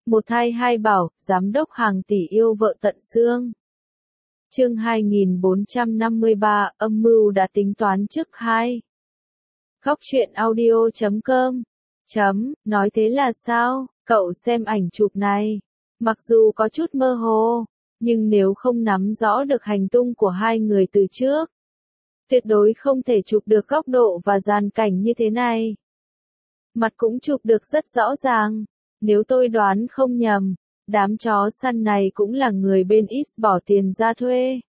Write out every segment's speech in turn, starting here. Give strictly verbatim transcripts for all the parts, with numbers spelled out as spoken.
Một thai hai bảo, giám đốc hàng tỷ yêu vợ tận xương. Chương hai nghìn bốn trăm năm mươi ba, âm mưu đã tính toán trước hai. Góc truyện audio chấm com. Chấm, nói thế là sao, cậu xem ảnh chụp này. Mặc dù có chút mơ hồ, nhưng nếu không nắm rõ được hành tung của hai người từ trước, tuyệt đối không thể chụp được góc độ và dàn cảnh như thế này. Mặt cũng chụp được rất rõ ràng. Nếu tôi đoán không nhầm, đám chó săn này cũng là người bên X bỏ tiền ra thuê.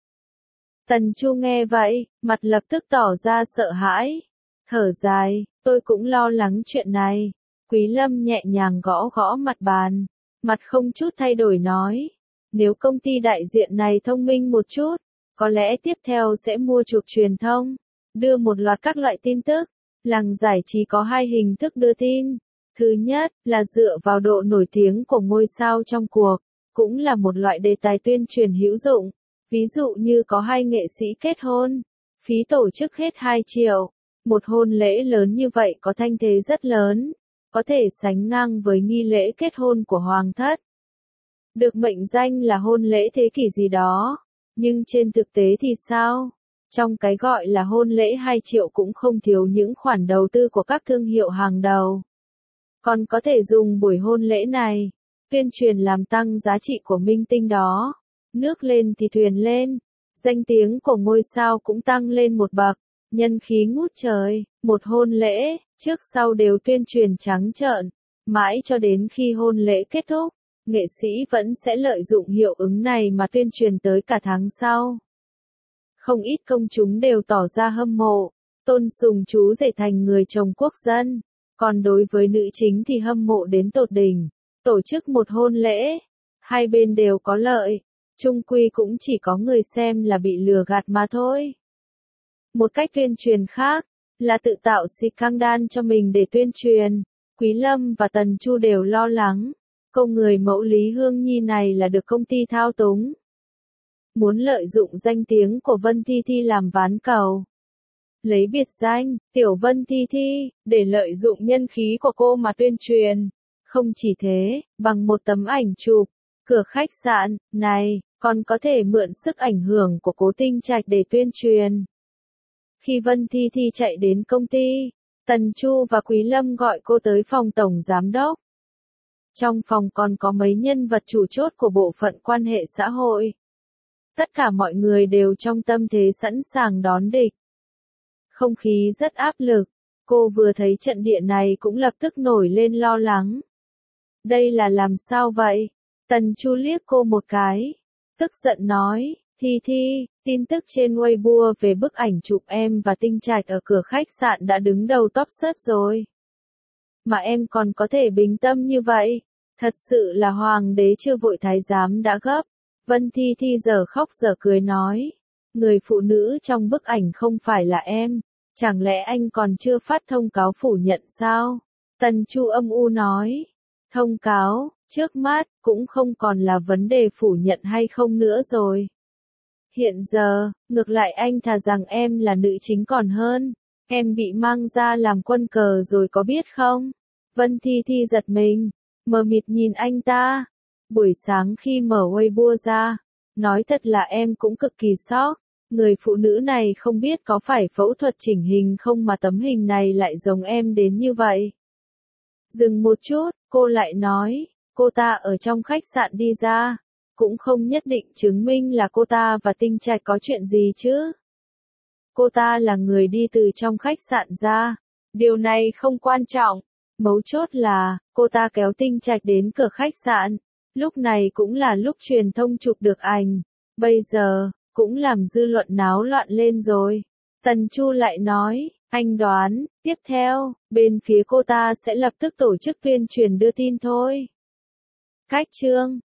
Tần Chu nghe vậy, mặt lập tức tỏ ra sợ hãi. Thở dài, tôi cũng lo lắng chuyện này. Quý Lâm nhẹ nhàng gõ gõ mặt bàn, mặt không chút thay đổi nói. Nếu công ty đại diện này thông minh một chút, có lẽ tiếp theo sẽ mua chuộc truyền thông, đưa một loạt các loại tin tức. Làng giải trí có hai hình thức đưa tin. Thứ nhất, là dựa vào độ nổi tiếng của ngôi sao trong cuộc, cũng là một loại đề tài tuyên truyền hữu dụng. Ví dụ như có hai nghệ sĩ kết hôn, phí tổ chức hết hai triệu. Một hôn lễ lớn như vậy có thanh thế rất lớn, có thể sánh ngang với nghi lễ kết hôn của hoàng thất. Được mệnh danh là hôn lễ thế kỷ gì đó, nhưng trên thực tế thì sao? Trong cái gọi là hôn lễ hai triệu cũng không thiếu những khoản đầu tư của các thương hiệu hàng đầu. Còn có thể dùng buổi hôn lễ này, tuyên truyền làm tăng giá trị của minh tinh đó. Nước lên thì thuyền lên, danh tiếng của ngôi sao cũng tăng lên một bậc, nhân khí ngút trời. Một hôn lễ, trước sau đều tuyên truyền trắng trợn, mãi cho đến khi hôn lễ kết thúc, nghệ sĩ vẫn sẽ lợi dụng hiệu ứng này mà tuyên truyền tới cả tháng sau. Không ít công chúng đều tỏ ra hâm mộ, tôn sùng chú rể thành người chồng quốc dân. Còn đối với nữ chính thì hâm mộ đến tột đỉnh. Tổ chức một hôn lễ, hai bên đều có lợi, chung quy cũng chỉ có người xem là bị lừa gạt mà thôi. Một cách tuyên truyền khác, là tự tạo scandal cho mình để tuyên truyền. Quý Lâm và Tần Chu đều lo lắng, cô người mẫu Lý Hương Nhi này là được công ty thao túng. Muốn lợi dụng danh tiếng của Vân Thi Thi làm ván cầu. Lấy biệt danh, Tiểu Vân Thi Thi, để lợi dụng nhân khí của cô mà tuyên truyền. Không chỉ thế, bằng một tấm ảnh chụp, cửa khách sạn, này, còn có thể mượn sức ảnh hưởng của Cố Tinh Trạch để tuyên truyền. Khi Vân Thi Thi chạy đến công ty, Tần Chu và Quý Lâm gọi cô tới phòng tổng giám đốc. Trong phòng còn có mấy nhân vật chủ chốt của bộ phận quan hệ xã hội. Tất cả mọi người đều trong tâm thế sẵn sàng đón địch. Không khí rất áp lực, cô vừa thấy trận địa này cũng lập tức nổi lên lo lắng. Đây là làm sao vậy? Tần Chu liếc cô một cái, tức giận nói, Thi Thi, tin tức trên Weibo về bức ảnh chụp em và Tinh Trạch ở cửa khách sạn đã đứng đầu top search rồi. Mà em còn có thể bình tâm như vậy, thật sự là hoàng đế chưa vội thái giám đã gấp. Vân Thi Thi giờ khóc giờ cười nói, người phụ nữ trong bức ảnh không phải là em, chẳng lẽ anh còn chưa phát thông cáo phủ nhận sao? Tần Chu âm u nói, thông cáo, trước mắt, cũng không còn là vấn đề phủ nhận hay không nữa rồi. Hiện giờ, ngược lại anh thà rằng em là nữ chính còn hơn, em bị mang ra làm quân cờ rồi có biết không? Vân Thi Thi giật mình, mờ mịt nhìn anh ta. Buổi sáng khi mở Weibo ra, nói thật là em cũng cực kỳ sốc. Người phụ nữ này không biết có phải phẫu thuật chỉnh hình không mà tấm hình này lại giống em đến như vậy. Dừng một chút, cô lại nói, cô ta ở trong khách sạn đi ra, cũng không nhất định chứng minh là cô ta và Tinh Trạch có chuyện gì chứ. Cô ta là người đi từ trong khách sạn ra, điều này không quan trọng, mấu chốt là, cô ta kéo Tinh Trạch đến cửa khách sạn, lúc này cũng là lúc truyền thông chụp được ảnh, bây giờ, cũng làm dư luận náo loạn lên rồi. Tần Chu lại nói, anh đoán, tiếp theo, bên phía cô ta sẽ lập tức tổ chức tuyên truyền đưa tin thôi. Cách chương